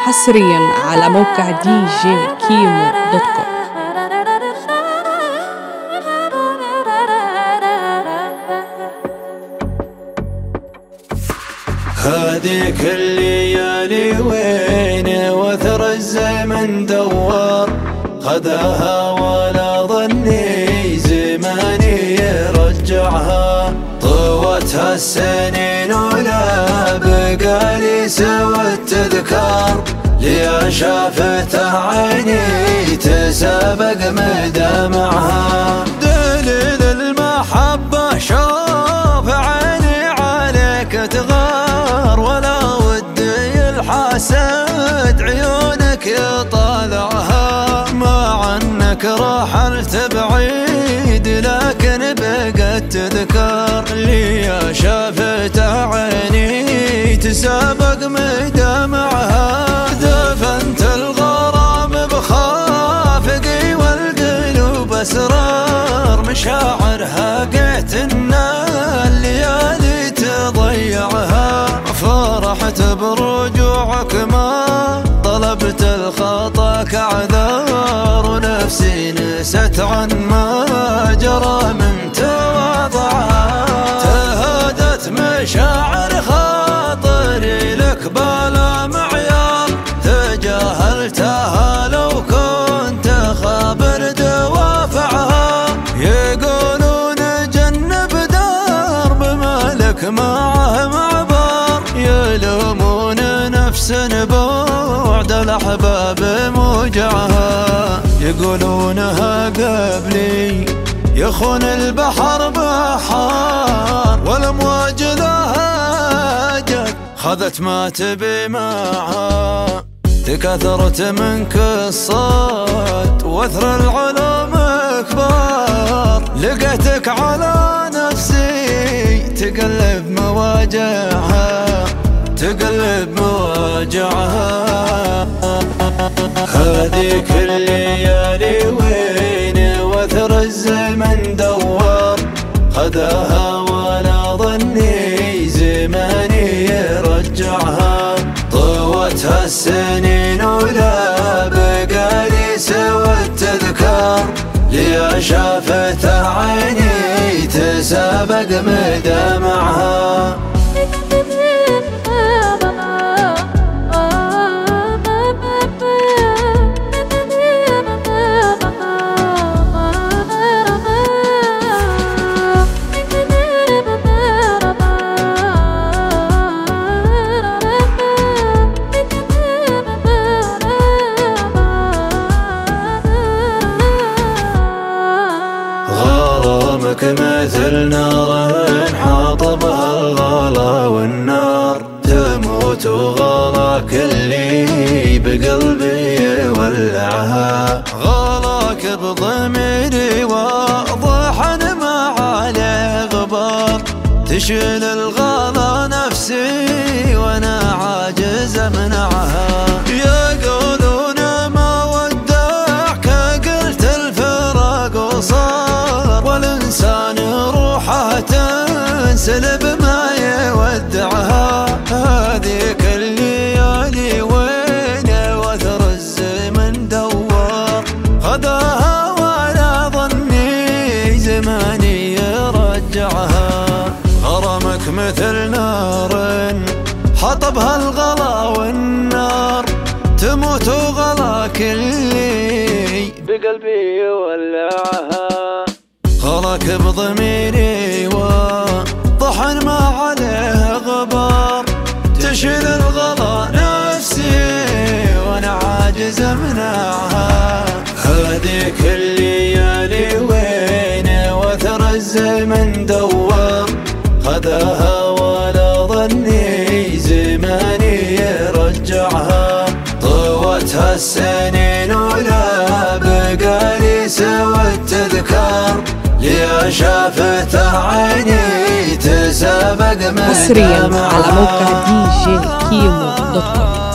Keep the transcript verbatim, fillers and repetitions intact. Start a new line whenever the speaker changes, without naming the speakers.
حصريا على موقع دي جي كيمو دوت كوم.
هذيك الليالي وين وثر الزمن دوار خذاها ولا ظني زماني يرجعها. طوتها السنين ولا بقالي سوى التذكار ليا شافته عيني تسابق مدامعها. دليل المحبة شوف عيني عليك تغار ولا ودي الحسد عيونك يطالعها. مع انك رحلت بعيد لكن بقت تذكر لي شافت عيني تسابق مدامعها. دفنت الغرام بخافقي والقلوب اسرار مشاعرها قيت ان الليالي تضيعها. فرحت برجوعك ما طلبت الخطا كعذار ونفسي نست عن ما جرى من تواضعها. تهادت مشاعر خاطري لك بلا معيار تجاهلتها لو كنت خابر دوافعها. يقولون جنب درب مالك معه معبر يلومون نفس بعد الأحباب موجعها. يقولونها قبلي يخون البحر بحار والأمواج لها جد خذت ما تبي معها. تكاثرت منك الصوت واثر العلوم كبار لقيتك على نفسي تقلب مواجعها تقلب مواجعها. هذيك الليالي وين وثر الزمن دوار خذاها ولا ظني زماني يرجعها. طوتها السنين ولا بقالي سوى التذكار ليا شافته عيني تسابق مدامعها. غرامك مثل نار حاطبها الغلا والنار تموت وغلاك اللي بقلبي يولعها. غلاك بضميري واضح أنا ما عليه غبار تشيل الغلا نفسي وانا عاجز امنعها. يقولون ما ودعك قلت الفراق وصار والإنسان روحه تنسلب ما يودعها. هذيك الليالي وين وثر الزمن دوار خذاها ولا ظني زماني يرجعها. غرامك مثل نار حطبها الغلا والنار تموت وغلاك اللي بقلبي يولعها. غلاك بضميري وضحن ما عليه غبار تشيل الغلا نفسي وانا عاجز امنعها. هذيك الليالي وين وثر الزمن دوار خذاها ولا ظني زماني يرجعها. طوتها السنين ولا بقالي سوى التذكار ليا شافته عيني تسابق مدامعها.
حصريا على موقع دي جي كيمو دوت كوم.